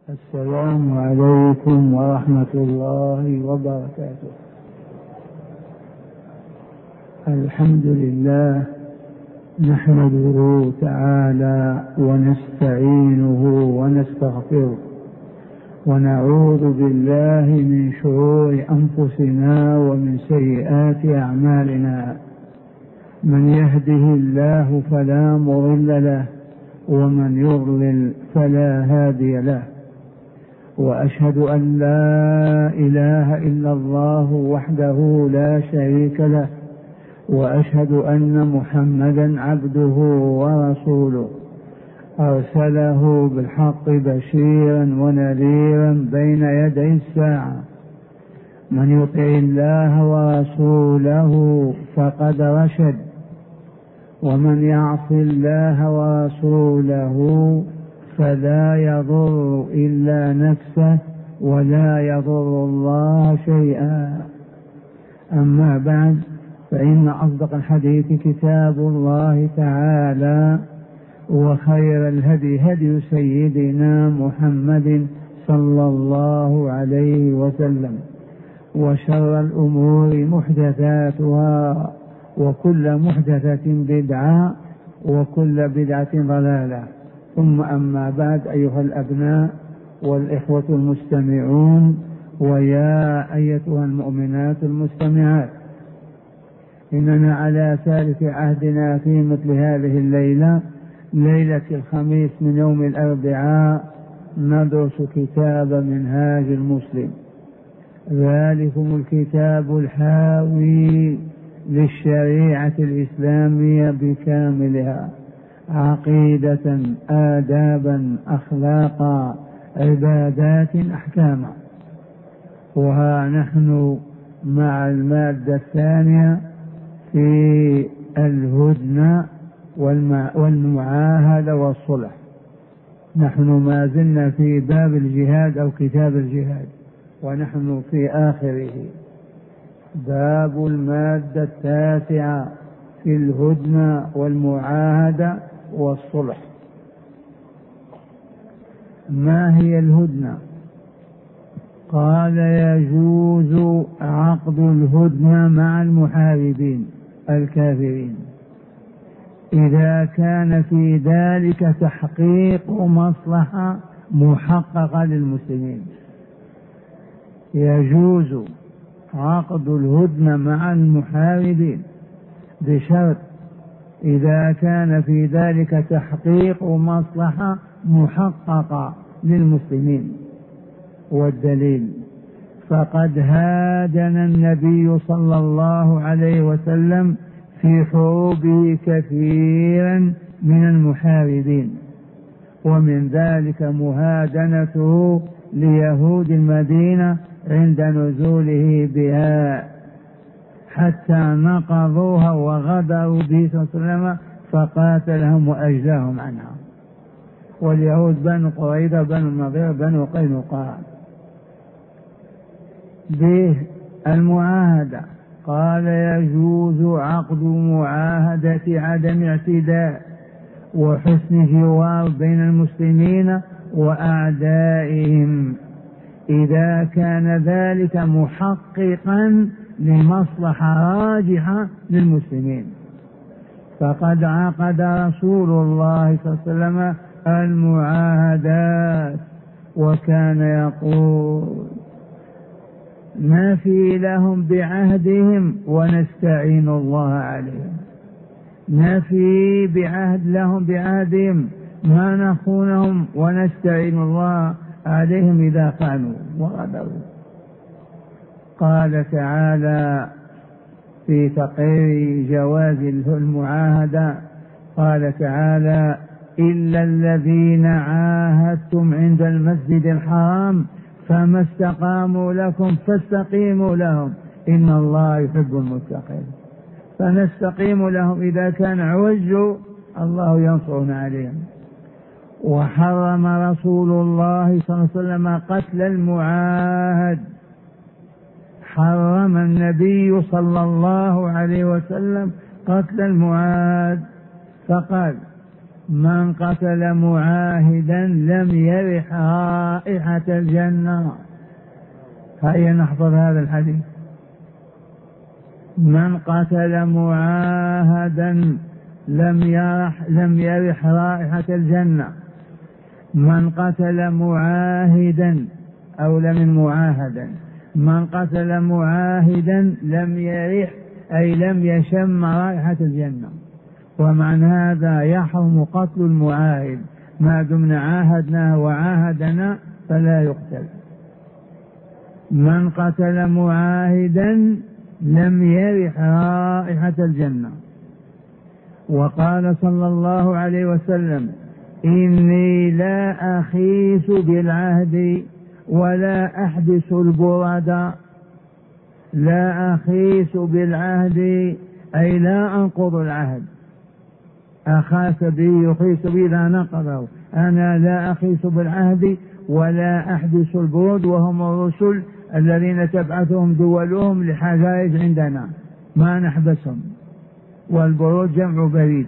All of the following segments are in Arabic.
السلام عليكم ورحمة الله وبركاته. الحمد لله نحمده تعالى ونستعينه ونستغفره ونعوذ بالله من شرور أنفسنا ومن سيئات أعمالنا. من يهده الله فلا مضل له ومن يضلل فلا هادي له، وأشهد أن لا إله إلا الله وحده لا شريك له، وأشهد أن محمدا عبده ورسوله أرسله بالحق بشيرا ونذيرا بين يدي الساعة. من يطع الله ورسوله فقد رشد، ومن يعص الله ورسوله فلا يضر إلا نفسه ولا يضر الله شيئا. أما بعد، فإن أصدق الحديث كتاب الله تعالى، وخير الهدي هدي سيدنا محمد صلى الله عليه وسلم، وشر الأمور محدثاتها، وكل محدثة بدعة، وكل بدعة ضلالة. ثم أما بعد، أيها الأبناء والإخوة المستمعون، ويا أيتها المؤمنات المستمعات، إننا على ثالث عهدنا في مثل هذه الليلة، ليلة الخميس من يوم الأربعاء، ندرس كتاب منهاج المسلم، ذلكم الكتاب الحاوي للشريعة الإسلامية بكاملها، عقيدة، آدابا، أخلاقا، عبادات، أحكاما. وها نحن مع المادة الثانية في الهدنة والمعاهدة والصلح. نحن ما زلنا في باب الجهاد أو كتاب الجهاد، ونحن في آخره. باب المادة التاسعة في الهدنة والمعاهدة والصلح. ما هي الهدنة؟ قال: يجوز عقد الهدنة مع المحاربين الكافرين إذا كان في ذلك تحقيق مصلحة محققة للمسلمين. يجوز عقد الهدنة مع المحاربين بشرط إذا كان في ذلك تحقيق مصلحة محققة للمسلمين. والدليل: فقد هادن النبي صلى الله عليه وسلم في حروبه كثيرا من المحاربين، ومن ذلك مهادنته ليهود المدينة عند نزوله بها، حتى نقضوها وغدروا به صلى الله عليه وسلم فقاتلهم وأجلاهم عنها. واليهود بنو قريظة، بنو النضير، بنو قينقاع. به المعاهدة، قال: يجوز عقد معاهدة عدم اعتداء وحسن جوار بين المسلمين وأعدائهم إذا كان ذلك محققا لمصلحة راجحة للمسلمين. فقد عقد رسول الله صلى الله عليه وسلم المعاهدات، وكان يقول: نفي لهم بعهدهم ونستعين الله عليهم. نفي بعهد لهم بعهدهم، ما نخونهم، ونستعين الله عليهم إذا خانوا وغدروا. قال تعالى في تقرير جواز المعاهدة، قال تعالى: إلا الذين عاهدتم عند المسجد الحرام فما استقاموا لكم فاستقيموا لهم إن الله يحب المتقين. فنستقيم لهم إذا كان عوج، الله ينصرنا عليهم. وحرم رسول الله صلى الله عليه وسلم قتل المعاهد. حرم النبي صلى الله عليه وسلم قتل المعاهد، فقال: من قتل معاهدا لم يرح رائحة الجنة. هيا نحفظ هذا الحديث. من قتل معاهدا لم يرح رائحة الجنة. من قتل معاهدا أولى من معاهدا. من قتل معاهدا لم يرح أي لم يشم رائحة الجنة. ومعنى هذا يحرم قتل المعاهد، ما دمنا عاهدناه وعاهدنا فلا يقتل. من قتل معاهدا لم يرح رائحة الجنة. وقال صلى الله عليه وسلم: إني لا أخيس بالعهد ولا أحدث البرد. لا أخيس بالعهد أي لا أنقض العهد. أخاس به يخيس به إذا نقضه. أنا لا أخيس بالعهد ولا أحدث البرود، وهم الرسل الذين تبعثهم دولهم لحجائج عندنا ما نحبسهم، والبرود جمع بريد.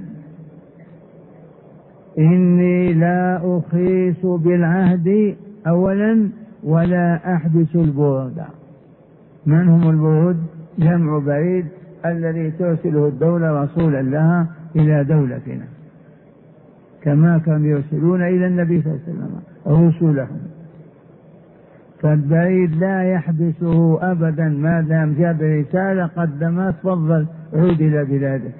إني لا أخيس بالعهد أولا ولا أحدث البرود. من هم البرود؟ جمع بريد الذي ترسله الدولة رسولا لها إلى دولتنا، كما كانوا يرسلون إلى النبي صلى الله عليه وسلم رسلهم. فالبريد لا يحبسه أبدا ما دام جاء برسالة قدمت تفضل عود إلى بلادك.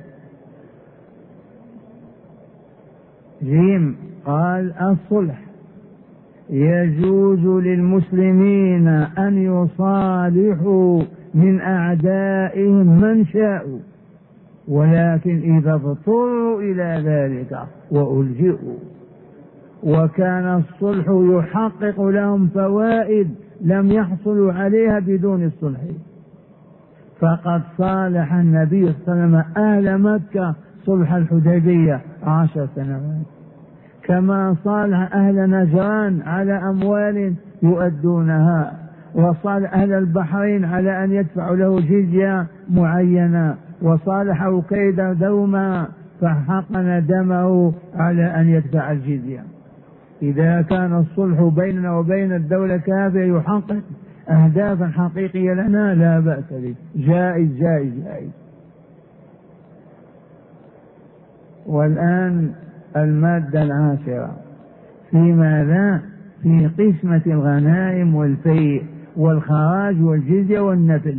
جيم قال: الصلح يجوز للمسلمين أن يصالحوا من أعدائهم من شاءوا، ولكن إذا اضطروا إلى ذلك وألجئوا. وكان الصلح يحقق لهم فوائد لم يحصلوا عليها بدون الصلح. فقد صالح النبي صلى الله عليه وسلم أهل مكة صلح الحديبية 10 سنوات، كما صالح أهل نجران على أموال يؤدونها، وصالح أهل البحرين على أن يدفعوا له جزية معينة، وصالح أكيد دوما فحقن دمه على أن يدفع الجزية. إذا كان الصلح بيننا وبين الدولة كافية يحقق أهدافا حقيقية لنا لا بأس به، جائز جائز جائز. والآن المادة 10 في ماذا؟ في قسمة الغنائم والفيء والخراج والجزية والنفل.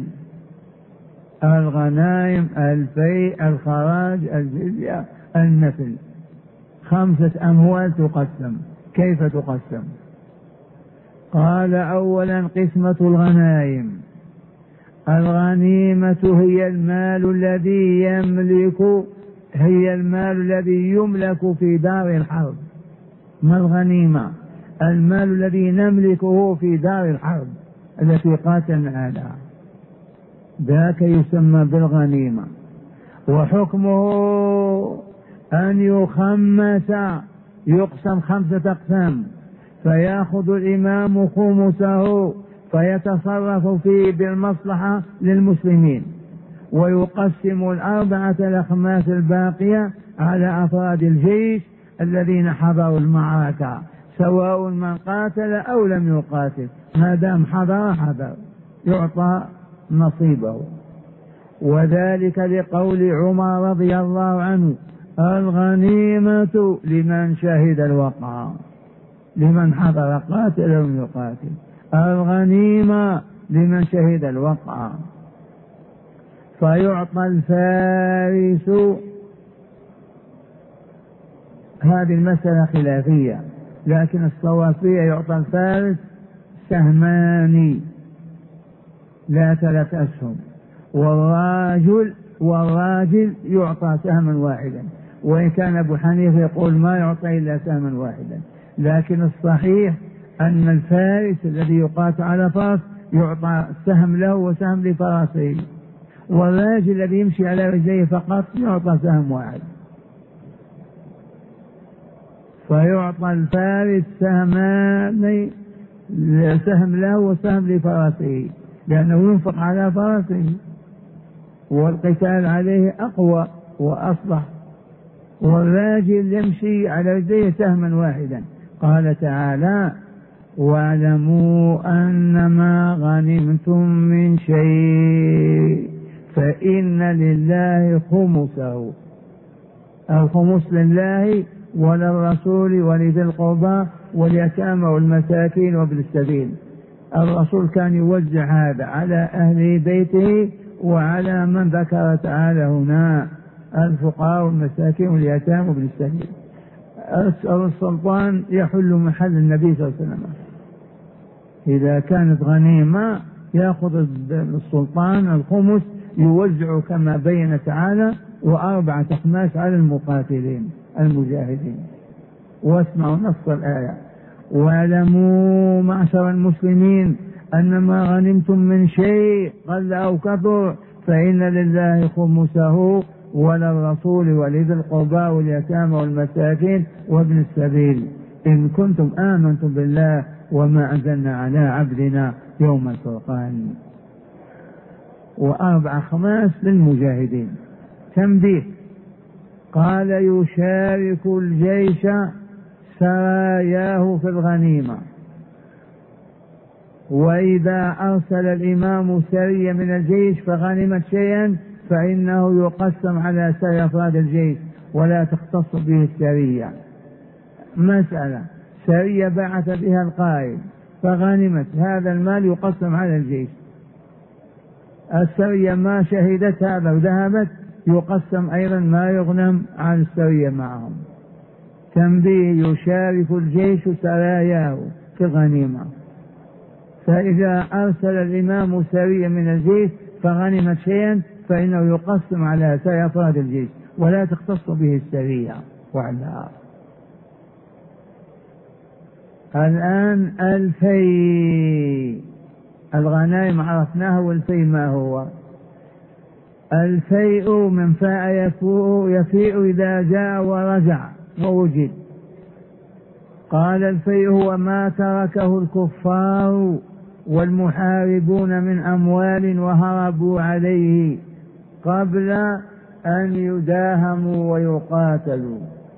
الغنائم، الفيء، الخراج، الجزية، النفل، 5 أموال تقسم. كيف تقسم؟ قال: أولا قسمة الغنائم. الغنيمة هي المال الذي يملك في دار الحرب. ما الغنيمة؟ المال الذي نملكه في دار الحرب التي قاتلنا عليها، ذاك يسمى بالغنيمة. وحكمه أن يخمس، يقسم 5 أقسام، فيأخذ الإمام خمسه فيتصرف فيه بالمصلحة للمسلمين، ويقسم 4 الأخماس الباقية على أفراد الجيش الذين حضروا المعركة، سواء من قاتل أو لم يقاتل، ما دام حضر يعطى نصيبه. وذلك لقول عمر رضي الله عنه: الغنيمة لمن شهد الوقعة، لمن حضر قاتل أو لم يقاتل، الغنيمة لمن شهد الوقعة. فيعطى الفارس، هذه المسألة خلافية لكن الصواب فيها يعطى الفارس سهمان لا 3 أسهم، والراجل يعطى سهما واحدا، وإن كان أبو حنيفة يقول ما يعطى إلا سهما واحدا، لكن الصحيح أن الفارس الذي يقاتل على فرس يعطى سهم له وسهم لفرسه، والراجل الذي يمشي على رجليه فقط يعطى سهم واحد. فيعطى الفارس سهمان، سهم له وسهم لفرسه، لأنه ينفق على فرسه والقتال عليه أقوى وأصلح والراجل يمشي على رجليه سهما واحدا. قال تعالى: واعلموا أنما غنمتم من شيء فإن لله خمسه. الخمس لله وللرسول ولذي القربى واليتامى والمساكين وابن السبيل. الرسول كان يوزع هذا على أهل بيته وعلى من ذكر تعالى هنا: الفقراء والمساكين واليتامى وابن السبيل. السلطان يحل محل النبي صلى الله عليه وسلم. إذا كانت غنيمة يأخذ السلطان الخمس يوزع كما بين تعالى، و4 أخماس على المقاتلين المجاهدين. واسمعوا نص الآية: واعلموا معشر المسلمين أنما غنمتم من شيء قل أو كثر فإن لله خمسه وللرسول ولذي القربى واليتامى والمساكين وابن السبيل إن كنتم آمنتم بالله وما أنزلنا على عبدنا يوم الفرقان. و4 أخماس للمجاهدين. تنبيه: قال: يشارك الجيش سراياه في الغنيمة. وإذا أرسل الإمام سرية من الجيش فغنمت شيئا فإنه يقسم على سائر أفراد الجيش ولا تختص به السرية. مسألة: سرية بعث بها القائد فغنمت، هذا المال يقسم على الجيش. السرية ما شهدت هذا وذهبت يقسم أيضا ما يغنم عن السرية معهم. تنبيه: يشارك الجيش سراياه في الغنيمة. فإذا أرسل الإمام سرية من الجيش فغنمت شيئا فإنه يقسم على سائر أفراد الجيش ولا تختص به السرية وحدها. الآن الفيء. الغنائم عرفناها، والفيء ما هو؟ الفيء من فاء يفيء إذا جاء ورجع ووجد. قال: الفيء هو ما تركه الكفار والمحاربون من أموال وهربوا عليه قبل أن يداهموا ويقاتلوا.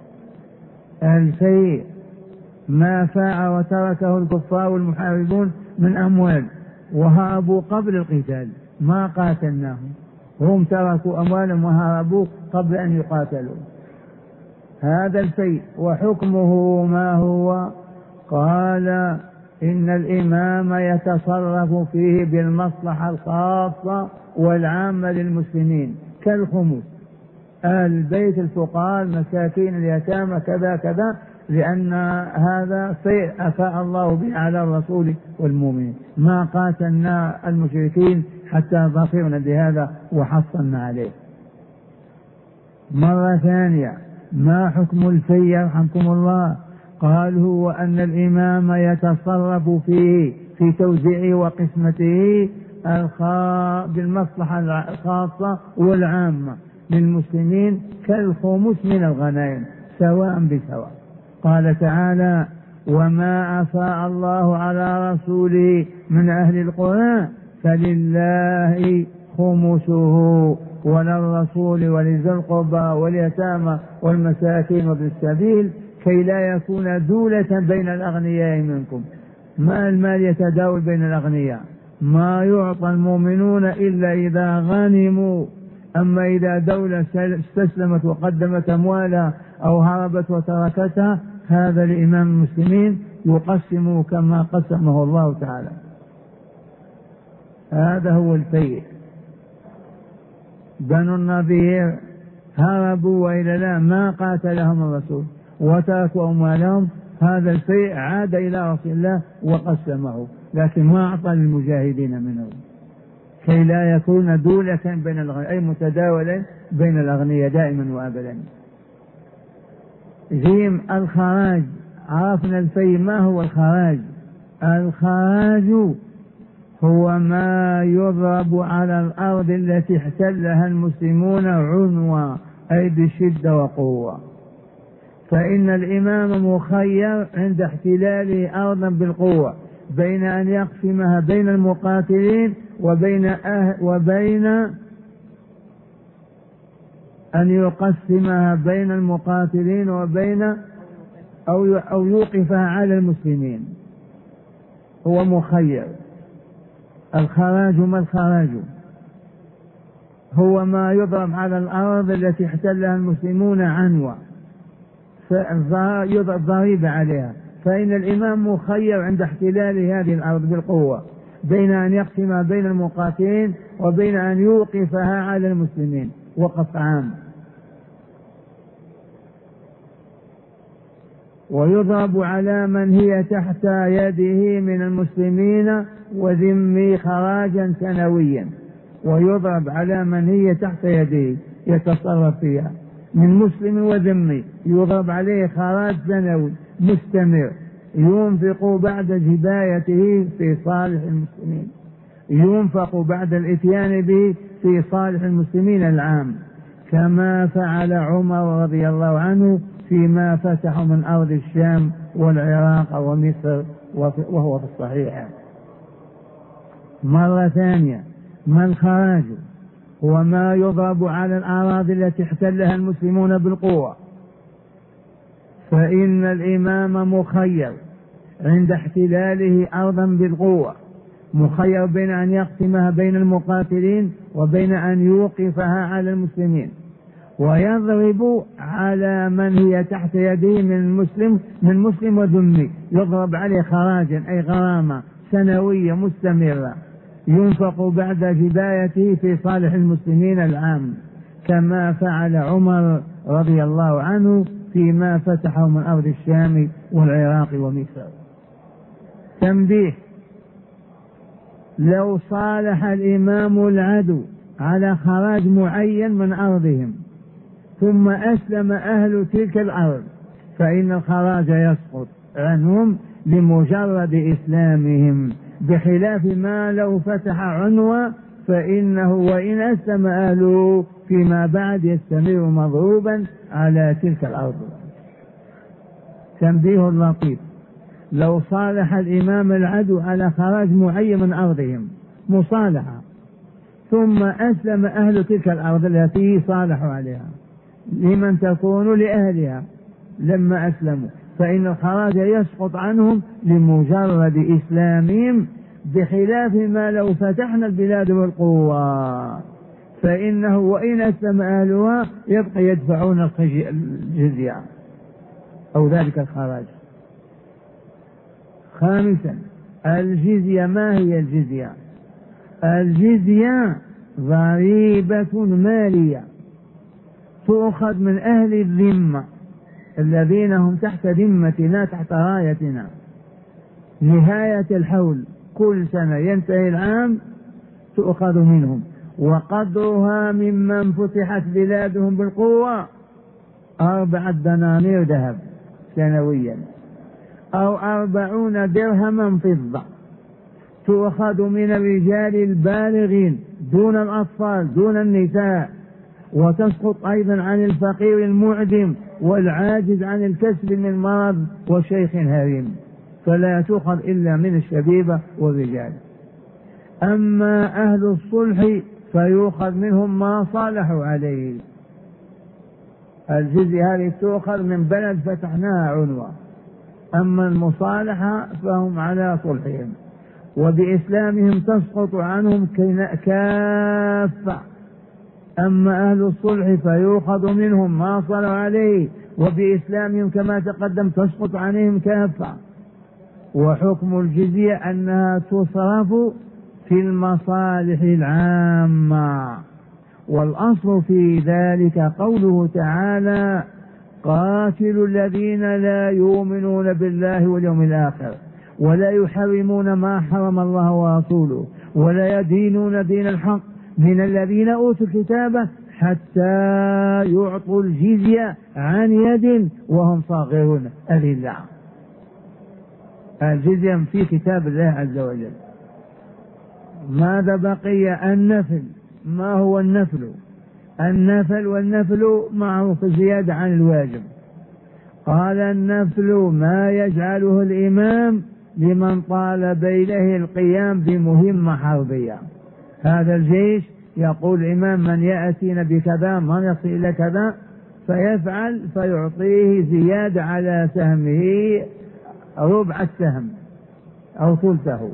الفيء ما فاء وتركه الكفار والمحاربون من أموال وهربوا قبل القتال، ما قاتلناهم، هم تركوا أموالهم وهربوا قبل أن يقاتلوا. هذا الفيء. وحكمه ما هو؟ قال: إن الإمام يتصرف فيه بالمصلحة الخاصة والعامة للمسلمين كالخمس، أهل البيت، الفقراء، المساكين، اليتامى، كذا كذا، لأن هذا فيء أفاء الله به على الرسول والمؤمنين. ما قاتلنا المشركين حتى ظفرنا بهذا وحصلنا عليه. مرة ثانية: ما حكم الفيء يرحمكم الله؟ قال: هو أن الإمام يتصرف فيه في توزيعه وقسمته بالمصلحة الخاصة والعامة للمسلمين كالخمس من الغنائم سواء بسواء. قال تعالى: وما أفاء الله على رسوله من أهل القرى فلله خمسه وللرسول ولذي القربى واليتامى والمساكين وابن السبيل كي لا يكون دولة بين الأغنياء منكم. ما المال يتداول بين الأغنياء، ما يعطى المؤمنون إلا إذا غنموا. أما إذا دولة استسلمت وقدمت أموالها أو هربت وتركتها، هذا لإمام المسلمين يقسم كما قسمه الله تعالى. هذا هو الفيء. بنو النضير هربوا وإلى لا ما قاتلهم الرسول وتركوا أموالهم، هذا الفيء عاد إلى رسول الله وقسمه، لكن ما أعطى للمجاهدين منه كي لا يكون دولة بين الأغنياء، أي متداولا بين الأغنياء دائما وأبدا. جيم: الخراج. عرفنا الفيء. ما هو الخراج؟ الخراج هو ما يضرب على الأرض التي احتلها المسلمون عنوة، أي بشدة وقوة. فإن الإمام مخير عند احتلاله أرضا بالقوة بين أن يقسمها بين المقاتلين وبين أن يقسمها بين المقاتلين وبين أو يوقفها على المسلمين، هو مخير. الخراج ما الخراج؟ هو ما يضرب على الأرض التي احتلها المسلمون عنوة، يضرب ضريبة عليها، فإن الإمام مخير عند احتلال هذه الأرض بالقوة بين أن يقسم بين المقاتلين وبين أن يوقفها على المسلمين وقف عام. ويضرب على من هي تحت يده من المسلمين وذمي خراجا سنويا، ويضرب على من هي تحت يده يتصرف فيها من مسلم وذمي، يضرب عليه خراج سنوي مستمر ينفق بعد جبايته في صالح المسلمين، ينفق بعد الاتيان به في صالح المسلمين العام، كما فعل عمر رضي الله عنه فيما فتحوا من أرض الشام والعراق ومصر، وهو في الصحيح. مرة ثانية، ما الخراج؟ هو ما يضرب على الأراضي التي احتلها المسلمون بالقوة، فإن الإمام مخير عند احتلاله أرضا بالقوة، مخير بين أن يقسمها بين المقاتلين وبين أن يوقفها على المسلمين، ويضرب على من هي تحت يده من مسلم وذمي، يضرب عليه خراجا أي غرامة سنوية مستمرة ينفق بعد جبايته في صالح المسلمين العام، كما فعل عمر رضي الله عنه فيما فتحه من أرض الشام والعراق ومصر. تنبيه: لو صالح الإمام العدو على خراج معين من أرضهم ثم أسلم أهل تلك الأرض فإن الخراج يسقط عنهم لمجرد إسلامهم، بخلاف ما لو فتح عنوة فإنه وإن أسلم أهله فيما بعد يستمر مضروبا على تلك الأرض. تنبيه لطيف: لو صالح الإمام العدو على خراج معين من أرضهم مصالحة، ثم أسلم أهل تلك الأرض التي صالحوا عليها، لمن تكون؟ لأهلها لما أسلموا، فإن الخراج يسقط عنهم لمجرد إسلامهم، بخلاف ما لو فتحنا البلاد بالقوة فإنه وإن أسلم أهلها يبقى يدفعون الجزية أو ذلك الخراج. خامسا، الجزية. ما هي الجزية؟ الجزية ضريبة مالية تؤخذ من أهل الذمة الذين هم تحت ذمتنا تحت رايتنا نهاية الحول، كل سنة ينتهي العام تؤخذ منهم، وقدرها ممن فتحت بلادهم بالقوة 4 دنانير ذهب سنويا أو 40 درهما فضة، تؤخذ من الرجال البالغين دون الأطفال دون النساء، وتسقط أيضا عن الفقير المعدم والعاجز عن الكسب من مرض وشيخ هريم، فلا تؤخذ إلا من الشبيبة والرجال. أما أهل الصلح فيؤخذ منهم ما صالحوا عليه. الجزية هذه تؤخذ من بلد فتحناها عنوة، أما المصالحة فهم على صلحهم وبإسلامهم تسقط عنهم كافة. أما أهل الصلح فيؤخذ منهم ما صلوا عليه وبإسلامهم كما تقدم تسقط عليهم كافة. وحكم الجزية أنها تصرف في المصالح العامة، والأصل في ذلك قوله تعالى: قاتلوا الذين لا يؤمنون بالله واليوم الآخر ولا يحرمون ما حرم الله ورسوله ولا يدينون دين الحق من الذين أوتوا الكتاب حتى يعطوا الجزية عن يد وهم صاغرون أذلة. الجزية في كتاب الله عز وجل. ماذا بقي؟ النفل. ما هو النفل؟ النفل والنفل معروف زيادة عن الواجب. قال: النفل ما يجعله الإمام لمن طالب إليه القيام بمهمة حربية. هذا الجيش يقول الإمام من يأتينا بكذا من يصل إلى كذا فيفعل، فيعطيه زيادة على سهمه ربع السهم أو ثلثه.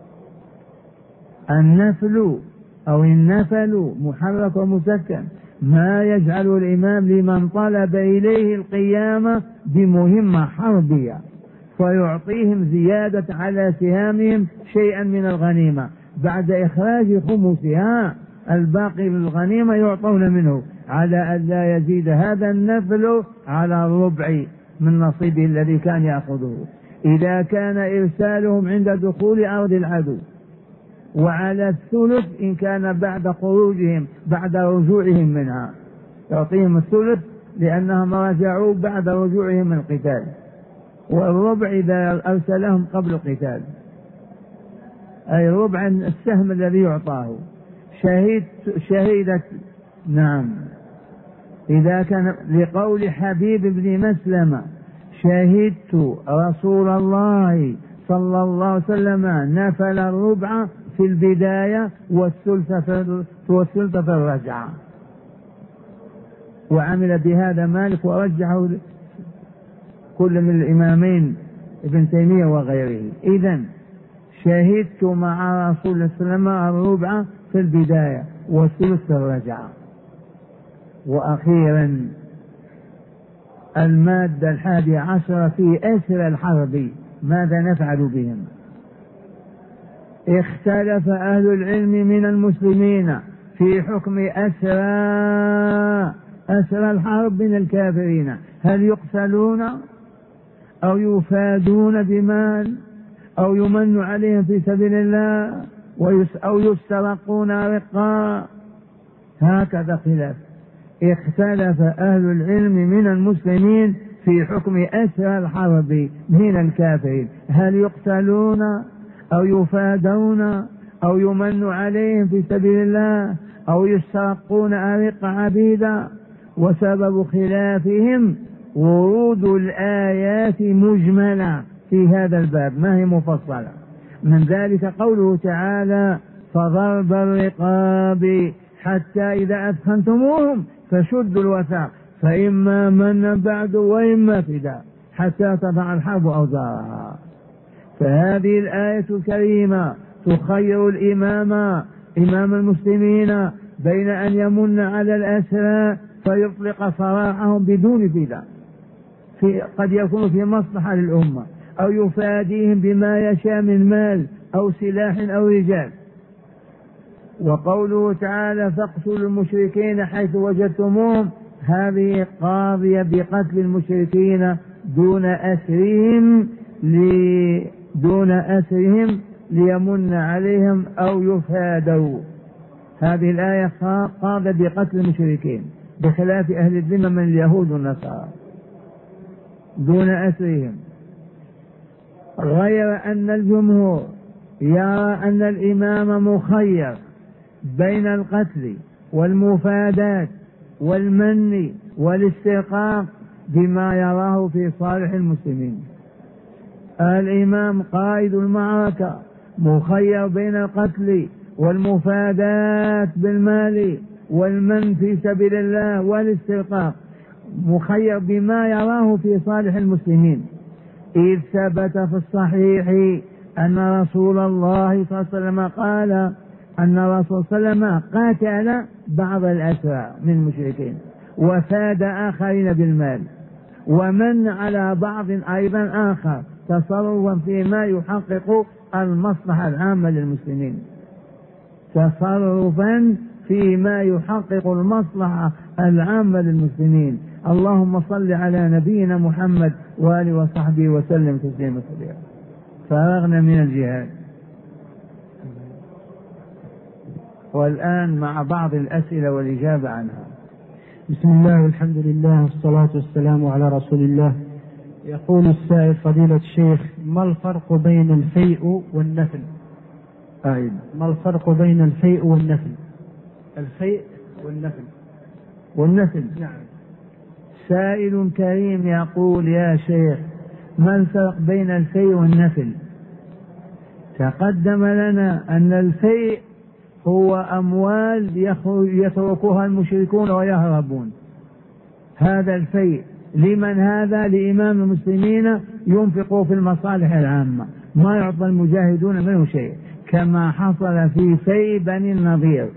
النفل أو النفل محرك ومسكن ما يجعل الإمام لمن طلب إليه القيامة بمهمة حربية فيعطيهم زيادة على سهامهم شيئا من الغنيمة بعد إخراج خمسها، الباقي للغنيمة يعطون منه على أن لا يزيد هذا النفل على الربع من نصيبه الذي كان يأخذه إذا كان إرسالهم عند دخول أرض العدو، وعلى الثلث إن كان بعد خروجهم بعد رجوعهم منها، يعطيهم الثلث لأنهم رجعوا بعد رجوعهم من القتال، والربع إذا أرسلهم قبل القتال، أي ربع السهم الذي يعطاه. شهيدة نعم إذا كان لقول حبيب بن مسلمة شهدت رسول الله صلى الله عليه وسلم نفل الربع في البداية والثلث في الرجعة، وعمل بهذا مالك ورجعه كل من الإمامين ابن تيمية وغيره. إذن شهدت مع رسول الله صلى الله عليه وسلم الربع في البداية والثلث في الرجعة. وأخيرا المادة 11 في أسر الحرب ماذا نفعل بهم؟ اختلف أهل العلم من المسلمين في حكم أسر الحرب من الكافرين، هل يقتلون أو يفادون بمال أو يمن عليهم في سبيل الله أو يسترقون رقا؟ هكذا خلاف. اختلف أهل العلم من المسلمين في حكم أسر الحرب من الكافرين، هل يقتلون أو يفادون أو يمن عليهم في سبيل الله أو يسترقون أرق عبيدا؟ وسبب خلافهم ورود الآيات مجملة في هذا الباب ما هي مفصلة، من ذلك قوله تعالى فضرب الرقاب حتى إذا أثخنتموهم فشدوا الوثاق فإما من بعد وإما فداء حتى تضع الحرب أوزارها. فهذه الآية الكريمة تخير إمام المسلمين بين أن يمن على الأسرى فيطلق سراحهم بدون فداء قد يكون في مصلحة للأمة، أو يفاديهم بما يشاء من مال أو سلاح أو رجال. وقوله تعالى فاقتلوا المشركين حيث وجدتموهم، هذه قاضية بقتل المشركين دون أسرهم ليمن عليهم أو يفادوا. هذه الآية قاضية بقتل المشركين بخلاف أهل الذمة من اليهود والنصارى دون أسرهم، غير أن الجمهور يرى أن الإمام مخير بين القتل والمفادات والمن والاسترقاق بما يراه في صالح المسلمين. الإمام قائد المعركة مخير بين القتل والمفادات بالمال والمن في سبيل الله والاسترقاق، مخير بما يراه في صالح المسلمين، إذ ثبت في الصحيح أن رسول الله صلى الله عليه وسلم قال أن الرسول صلى الله عليه وسلم قاتل بعض الأسرى من المشركين وفاد آخرين بالمال ومن على بعض أيضا آخر تصرفا فيما يحقق المصلحة العامة للمسلمين، تصرفا فيما يحقق المصلحة العامة للمسلمين. اللهم صل على نبينا محمد وآله وصحبه وسلم تسليما كثيرا. فرغنا من الجهاد، والآن مع بعض الأسئلة والإجابة عنها. بسم الله والحمد لله والصلاة والسلام على رسول الله. يقول السائل فضيلة الشيخ ما الفرق بين الفيء والنفل؟ ما الفرق بين الفيء والنفل؟ الفيء والنفل نعم. سائل كريم يقول يا شيخ ما الفرق بين الفيء والنفل؟ تقدم لنا أن الفيء هو أموال يتركها المشركون ويهربون. هذا الفيء لمن؟ هذا لإمام المسلمين ينفقوا في المصالح العامة، ما يعطى المجاهدون منه شيء، كما حصل في فيء بني النضير.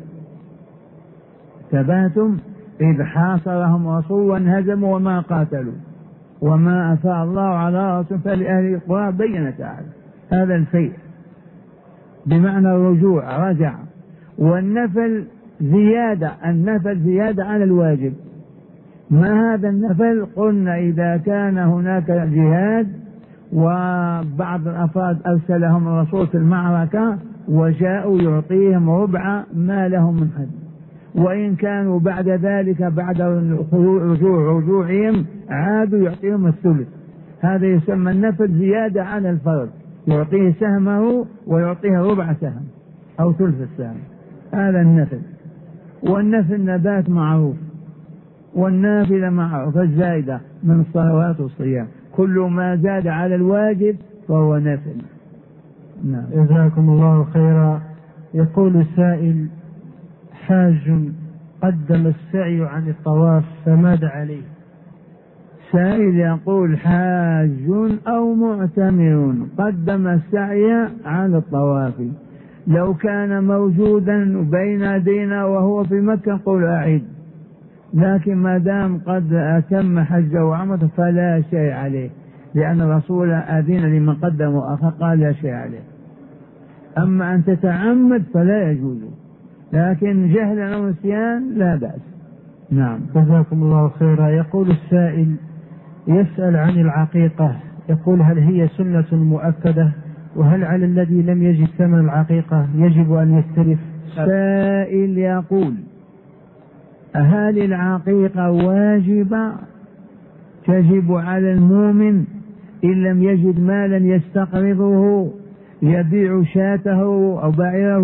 تباتم إذ حاصرهم رسول وانهزموا وما قاتلوا وما أفاء الله على رسول فلأهل القرى بين تعالى. هذا الفيء بمعنى الرجوع، رجع. والنفل زيادة، النفل زيادة على الواجب. ما هذا النفل؟ قلنا إذا كان هناك جهاد وبعض الأفراد أرسلهم الرسول في المعركة وجاءوا يعطيهم ربع ما لهم من حد، وإن كانوا بعد ذلك بعد رجوعهم عادوا يعطيهم الثلث. هذا يسمى النفل زيادة على الفرض، يعطيه سهمه ويعطيه ربع سهم أو ثلث السهم. هذا النفل. والنفل نبات معروف، والنافلة معروف الزائدة من الصلوات والصيام، كل ما زاد على الواجب فهو نفل. نعم. جزاكم الله خيرا. يقول السائل: حاج قدم السعي عن الطواف فماذا عليه؟ سائل يقول: حاج أو معتمر قدم السعي عن الطواف، لو كان موجودا بين يدينا وهو في مكة قل أعيد، لكن ما دام قد أتم حجه وعمره فلا شيء عليه، لأن الرسول أذن لمن قدم وأخر قال لا شيء عليه. أما أن تتعمد فلا يجوز، لكن جهلا أو نسيان لا بأس. نعم. جزاكم الله خيرا. يقول السائل يسأل عن العقيقة، يقول: هل هي سنة مؤكدة؟ وهل على الذي لم يجد ثمن العقيقة يجب أن يستلف؟ سائل يقول: هل العقيقة واجبة تجب على المؤمن إن لم يجد مالا يستقرضه يبيع شاته أو بعيره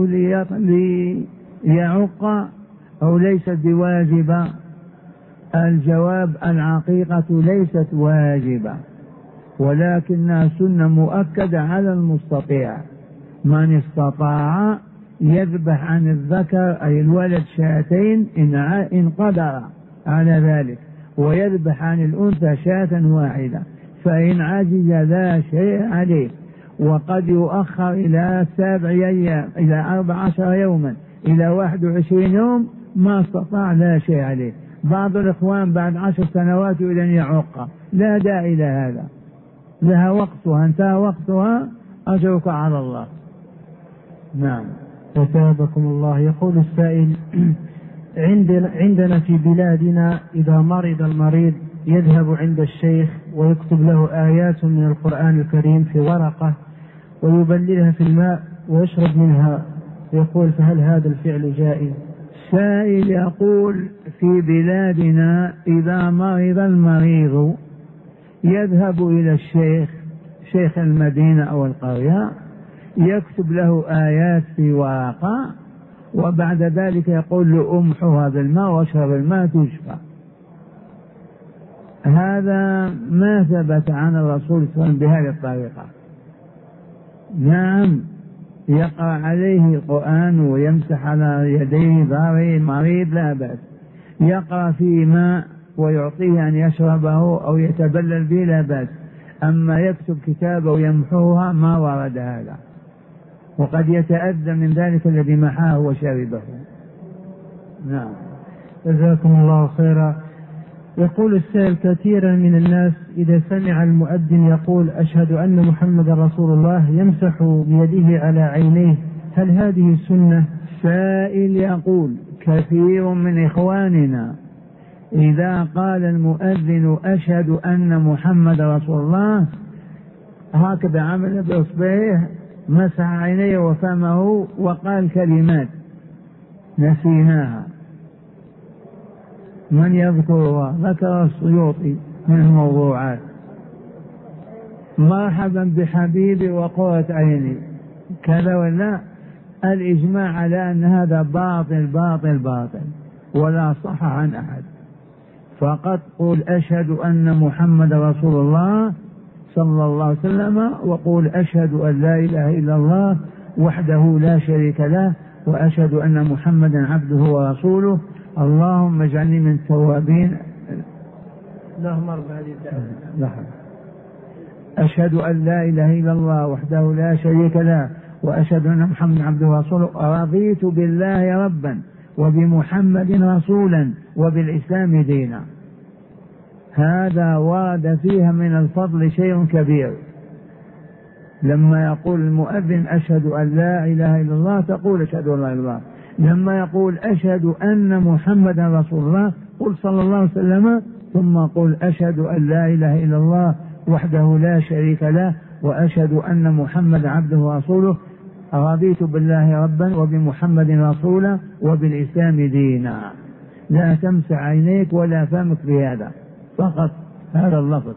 ليعق، أو ليست بواجبة؟ الجواب: العقيقة ليست واجبة، ولكنها سنة مؤكدة على المستطيع. من استطاع يذبح عن الذكر أي الولد شاتين إن قدر على ذلك، ويذبح عن الأنثى شاة واحدة، فإن عجز لا شيء عليه. وقد يؤخر إلى 7 أيام، إلى 14 يوما، إلى 21 يوم، ما استطاع لا شيء عليه. بعض الإخوان بعد 10 سنوات يريد أن يعق، لا داعي لهذا، لها وقتها، انتهى وقتها، أجرك على الله. نعم. وثابكم الله. يقول السائل: عندنا في بلادنا إذا مرض المريض يذهب عند الشيخ ويكتب له آيات من القرآن الكريم في ورقة ويبللها في الماء ويشرب منها، يقول: فهل هذا الفعل جائز؟ سائل يقول: في بلادنا إذا مرض المريض يذهب إلى الشيخ، شيخ المدينة أو القرية، يكتب له آيات في ورقة، وبعد ذلك يقول له: أمحوها بالماء واشرب الماء تشفى. هذا ما ثبت عن الرسول صلى الله عليه وسلم بهذه الطريقة. نعم، يقرأ عليه القرآن ويمسح على يديه ظهره مريض لا بأس، يقرأ في ماء ويعطيه أن يشربه أو يتبلل به لا بأس، أما يكتب كتابه ويمحوها ما ورد هذا، وقد يتأذى من ذلك الذي محاه وشربه. نعم. جزاكم الله خيرا. يقول السائل: كثيرا من الناس إذا سمع المؤذن يقول أشهد أن محمد رسول الله يمسح بيده على عينيه، هل هذه سنة؟ سائل يقول: كثير من إخواننا إذا قال المؤذن أشهد أن محمد رسول الله هكذا عمل بإصبعه، مسح عينيه وفمه وقال كلمات نسيناها. من يذكرها؟ ذكر السيوطي من الموضوعات. مرحبا بحبيبي وقرة عيني كذا ولا. الإجماع على أن هذا باطل باطل باطل ولا صح عن أحد، فقط قل أشهد أن محمد رسول الله صلى الله عليه وسلم، وقول أشهد أن لا إله إلا الله وحده لا شريك له وأشهد أن محمدا عبده ورسوله. اللهم اجعلني من التوابين. اللهم ارض هذه الدعوة. أشهد أن لا إله إلا الله وحده لا شريك له وأشهد أن محمدا عبده ورسوله. رضيت بالله ربا وبمحمد رسولا وبالإسلام دينا. هذا ورد فيها من الفضل شيء كبير. لما يقول المؤذن أشهد أن لا إله إلا الله تقول أشهد أن لا إله إلا الله. لما يقول أشهد أن محمدا رسول الله قل صلى الله عليه وسلم، ثم قل أشهد أن لا إله إلا الله وحده لا شريك له وأشهد أن محمدا عبده ورسوله. رضيت بالله ربا وبمحمد رسولا وبالإسلام دينا. لا تمسح عينيك ولا فمك بهذا، فقط هذا اللفظ.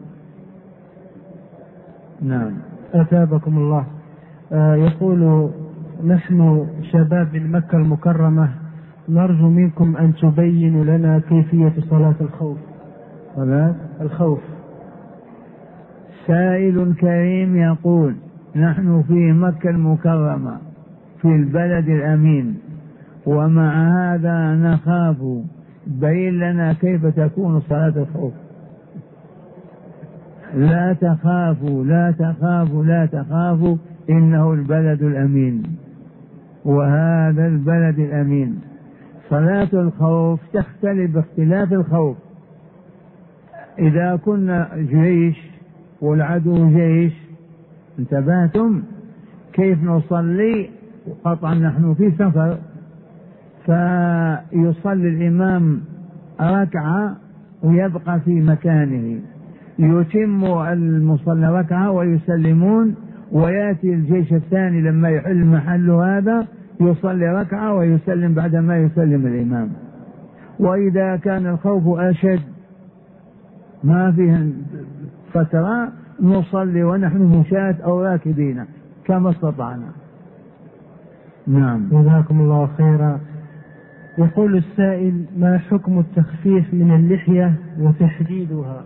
نعم. أثابكم الله. يقول نحن شباب من مكة المكرمة نرجو منكم أن تبينوا لنا كيفية صلاة الخوف. صلاة الخوف. سائل كريم يقول نحن في مكة المكرمة في البلد الأمين، ومع هذا نخاف، بين لنا كيف تكون صلاة الخوف. لا تخافوا لا تخافوا لا تخافوا، إنه البلد الأمين، وهذا البلد الأمين. صلاة الخوف تختلف باختلاف الخوف. إذا كنا جيش والعدو جيش، انتبهتم كيف نصلي؟ قطعا نحن في سفر، فيصلي الإمام ركعة ويبقى في مكانه، يتم المصلى ركعة ويسلمون، ويأتي الجيش الثاني لما يحل محل هذا يصلي ركعة ويسلم بعدما يسلم الإمام. وإذا كان الخوف أشد ما فيه فترة نصلي ونحن مشاة أو راكبين كما استطعنا. نعم. جزاكم الله خيرا. يقول السائل ما حكم التخفيف من اللحية وتحديدها؟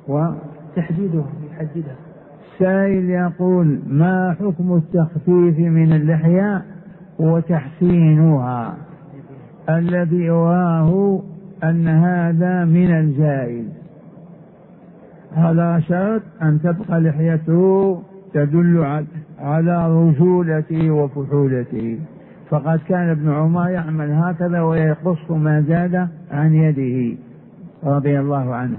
يحددها. السائل يقول ما حكم التخفيف من اللحية وتحسينها؟ الذي أراه أن هذا من الجائز، على شرط أن تبقى لحيته تدل على رجولته وفحولته. فقد كان ابن عمر يعمل هكذا ويقص ما زاد عن يده رضي الله عنه.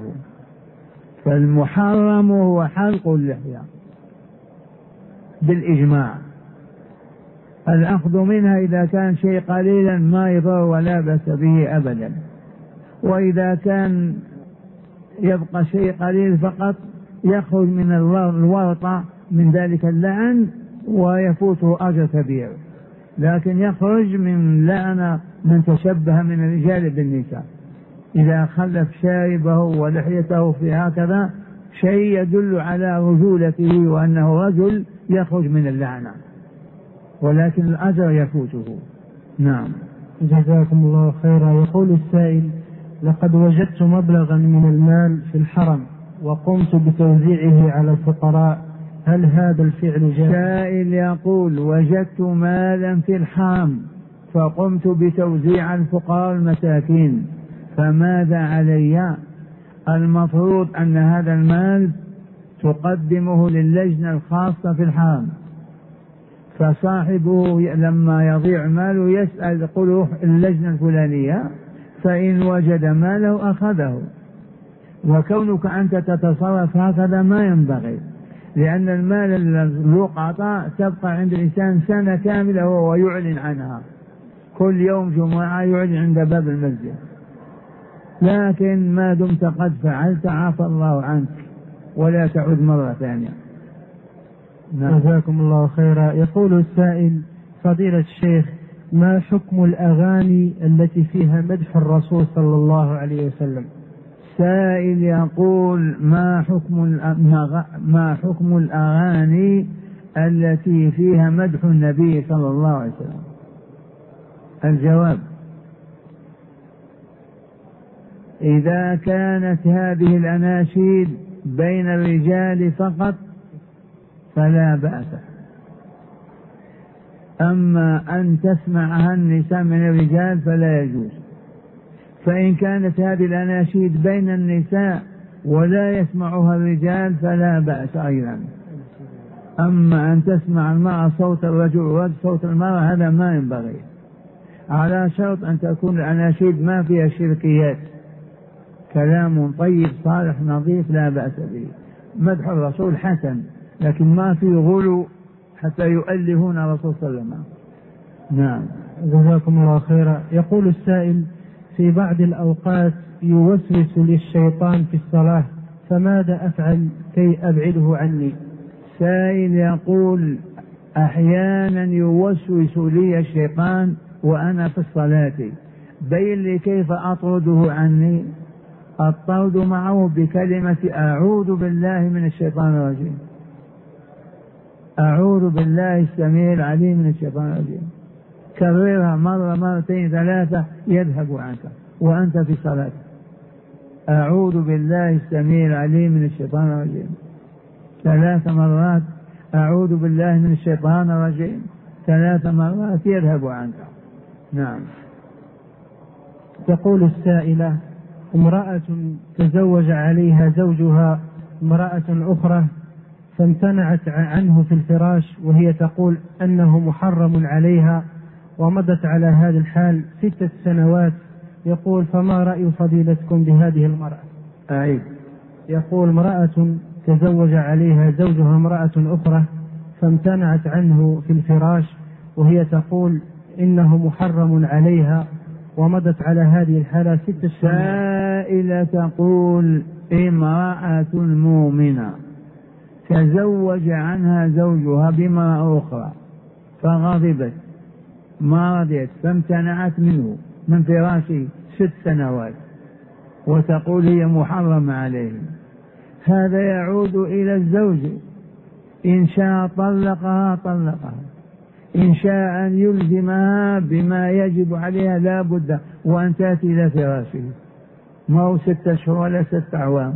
فالمحرم هو حلق اللحية بالإجماع. الأخذ منها إذا كان شيء قليلا ما يضر ولا بأس به أبدا، وإذا كان يبقى شيء قليل فقط يخرج من الورطة من ذلك اللعن ويفوته أجر كبير. لكن يخرج من لعن من تشبه من الرجال بالنساء، إذا خلف شاربه ولحيته في هكذا شيء يدل على رجولته وأنه رجل يخرج من اللعنة، ولكن الأجر يفوته. نعم. جزاكم الله خيرا. يقول السائل لقد وجدت مبلغا من المال في الحرم وقمت بتوزيعه على الفقراء، هل هذا الفعل جائز؟ السائل يقول وجدت مالا في الحرم فقمت بتوزيع الفقراء المساكين، فماذا علي؟ المفروض أن هذا المال تقدمه للجنة الخاصة في الحرم، فصاحبه لما يضيع ماله يسأل يقول اللجنة الفلانية، فإن وجد ماله أخذه. وكونك أنت تتصرف هكذا ما ينبغي، لأن المال اللقطة تبقى عند الإنسان سنة كاملة وهو يعلن عنها، كل يوم جمعة يعلن عند باب المسجد. لكن ما دمت قد فعلت عفى الله عنك ولا تعود مرة ثانية. جزاكم الله خيرا. يقول السائل فضيلة الشيخ ما حكم الأغاني التي فيها مدح الرسول صلى الله عليه وسلم؟ سائل يقول ما حكم الأغاني التي فيها مدح النبي صلى الله عليه وسلم؟ الجواب إذا كانت هذه الأناشيد بين الرجال فقط فلا بأس، أما أن تسمعها النساء من الرجال فلا يجوز. فإن كانت هذه الأناشيد بين النساء ولا يسمعها الرجال فلا بأس أيضا. أما أن تسمع المرأة صوت الرجل والرجل صوت المرأة هذا ما ينبغي، على شرط أن تكون الأناشيد ما فيها شركيات، كلام طيب صالح نظيف لا بأس به. مدح الرسول حسن لكن ما في غلو حتى يؤلهون الرسول صلى الله عليه وسلم. نعم. جزاكم الله خيرا. يقول السائل: في بعض الأوقات يوسوس للشيطان في الصلاة، فماذا أفعل كي أبعده عني؟ سائل يقول: أحيانا يوسوس لي الشيطان وأنا في الصلاة، بين لي كيف أطرده عني. الطرد معه بكلمة أعوذ بالله من الشيطان الرجيم، أعوذ بالله السميع العليم من الشيطان الرجيم. كررها مرة مرتين ثلاثة يذهب عنك وأنت في صلاة. أعوذ بالله السميع العليم من الشيطان الرجيم 3 مرات، أعوذ بالله من الشيطان الرجيم 3 مرات يذهب عنك. نعم. تقول السائلة: امرأة تزوج عليها زوجها امرأة أخرى فامتنعت عنه في الفراش، وهي تقول أنه محرم عليها، ومضت على هذا الحال 6 سنوات. يقول: فما رأي فضيلتكم بهذه المرأة؟ أعيد. يقول: امرأة تزوج عليها زوجها امرأة أخرى فامتنعت عنه في الفراش، وهي تقول إنه محرم عليها، ومضت على هذه الحالة 6 سنوات. سائلة تقول: امرأة مؤمنة تزوج عنها زوجها بامرأة أخرى فغضبت ما رضيت فامتنعت منه من فراشه 6 سنوات، وتقول هي محرمة عليه. هذا يعود إلى الزوج، إن شاء طلقها طلقها، إن شاء أن يلزمها بما يجب عليها لا بد وأن تأتي إلى فراشه، ما هو 6 أشهر ولا 6 أعوام.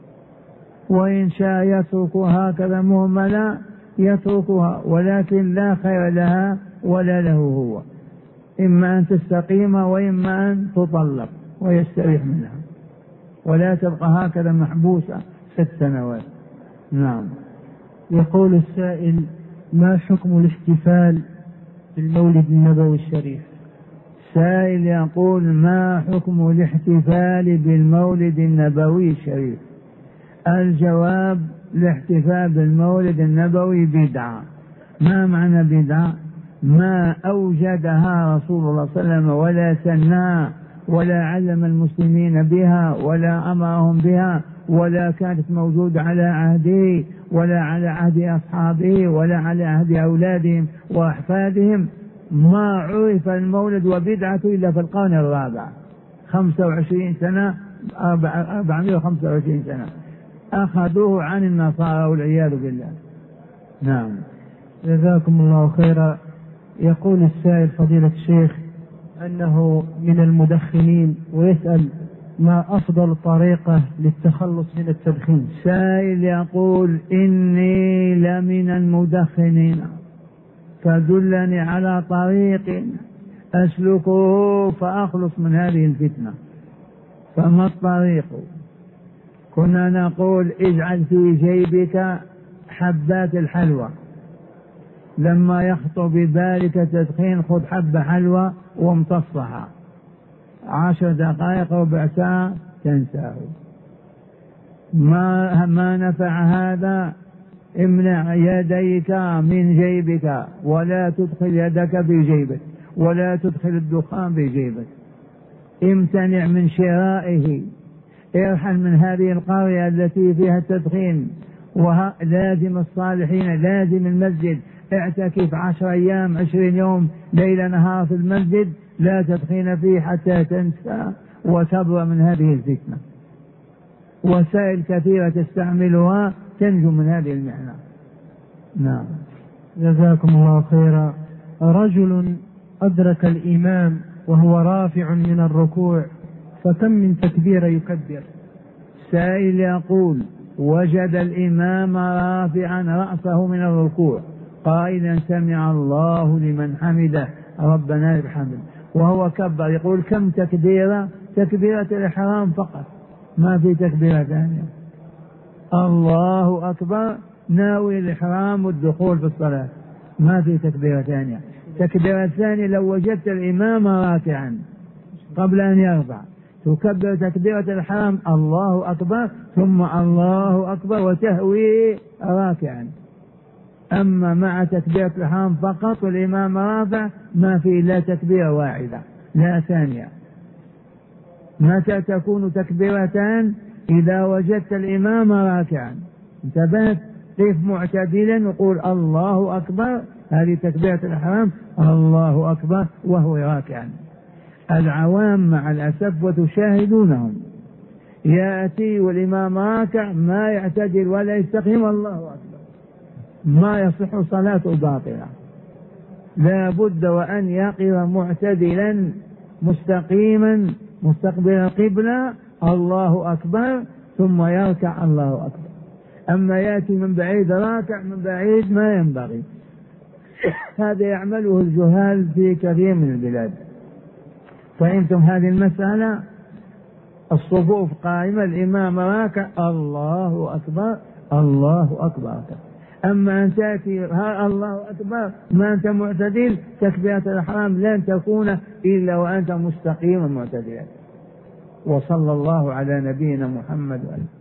وإن شاء يتركها هكذا مهملة يتركها، ولكن لا خير لها ولا له هو، إما أن تستقيم وإما أن تطلق ويستريح منها، ولا تبقى هكذا محبوسة 6 سنوات. نعم. يقول السائل: ما حكم الاحتفال بالمولد النبوي الشريف؟ سائل يقول: ما حكم الاحتفال بالمولد النبوي الشريف؟ الجواب: الاحتفال بالمولد النبوي بدعة. ما معنى بدعة؟ ما أوجدها رسول الله صلى الله عليه وسلم ولا سناها ولا علم المسلمين بها ولا أمرهم بها، ولا كانت موجودة على عهده ولا على عهد أصحابه ولا على عهد أولادهم وأحفادهم. ما عرف المولد وبدعة إلا في القرن الرابع، 25 سنة 425 سنة أخذوه عن النصارى والعياذ بالله. نعم. جزاكم الله خيرا. يقول السائل: فضيلة الشيخ أنه من المدخنين، ويسأل: ما أفضل طريقة للتخلص من التدخين؟ سائل يقول: إني لمن المدخنين فدلني على طريق أسلكه فأخلص من هذه الفتنة. فما الطريق؟ كنا نقول: اجعل في جيبك حبات الحلوى، لما يخطر ببالك تدخين خذ حبة حلوى وامتصها 10 دقائق ربع ساعة تنساه. ما نفع هذا، امنع يديك من جيبك ولا تدخل يدك في جيبك ولا تدخل الدخان في جيبك. امتنع من شرائه، ارحل من هذه القرية التي فيها التدخين، ولازم الصالحين، لازم المسجد، اعتكف 10 أيام 20 يوم ليل نهار في المسجد لا تدخين فيه حتى تنسى وتبرأ من هذه الفتنة. وسائل كثيرة تستعملها تنجو من هذه المحنة. نعم. جزاكم الله خيرا. رجل أدرك الإمام وهو رافع من الركوع، فكم من تكبير يكبر؟ سائل يقول: وجد الإمام رافعا رأسه من الركوع قائلا سمع الله لمن حمده ربنا لك الحمد، وهو كبر يقول كم تكبيرة؟ تكبيرة الإحرام فقط، ما في تكبيرة ثانية. الله أكبر ناوي الإحرام والدخول في الصلاة، ما في تكبيرة ثانية. تكبيرة ثانية لو وجدت الإمام راكعا قبل أن يرفع تكبر تكبيرة الإحرام الله أكبر ثم الله أكبر وتهوي راكعا. أما مع تكبيرة الإحرام فقط والإمام رافع ما في إلا تكبيرة واحدة لا ثانية. متى تكون تكبيرتان؟ إذا وجدت الإمام راكعا انتبهت، قف معتدلا وقول الله أكبر، هذه تكبيرة الإحرام الله أكبر وهو راكعا. العوام مع الأسف وتشاهدونهم يأتي والإمام راكع ما يعتدل ولا يستقيم الله أكبر، ما يصح صلاته باطلة. لا بد وأن يقف معتدلا مستقيما مستقبل القبلة الله أكبر ثم يركع الله أكبر. أما يأتي من بعيد راكع من بعيد ما ينبغي. هذا يعمله الجهال في كثير من البلاد. فهمتم هذه المسألة؟ الصفوف قائمة الإمام راكع الله أكبر الله أكبر. أما أن تأتي الله أكبر ما أنت معتدل تكبيرة الإحرام لن تكون إلا وأنت مستقيم معتدلا. وصلى الله على نبينا محمد وآله.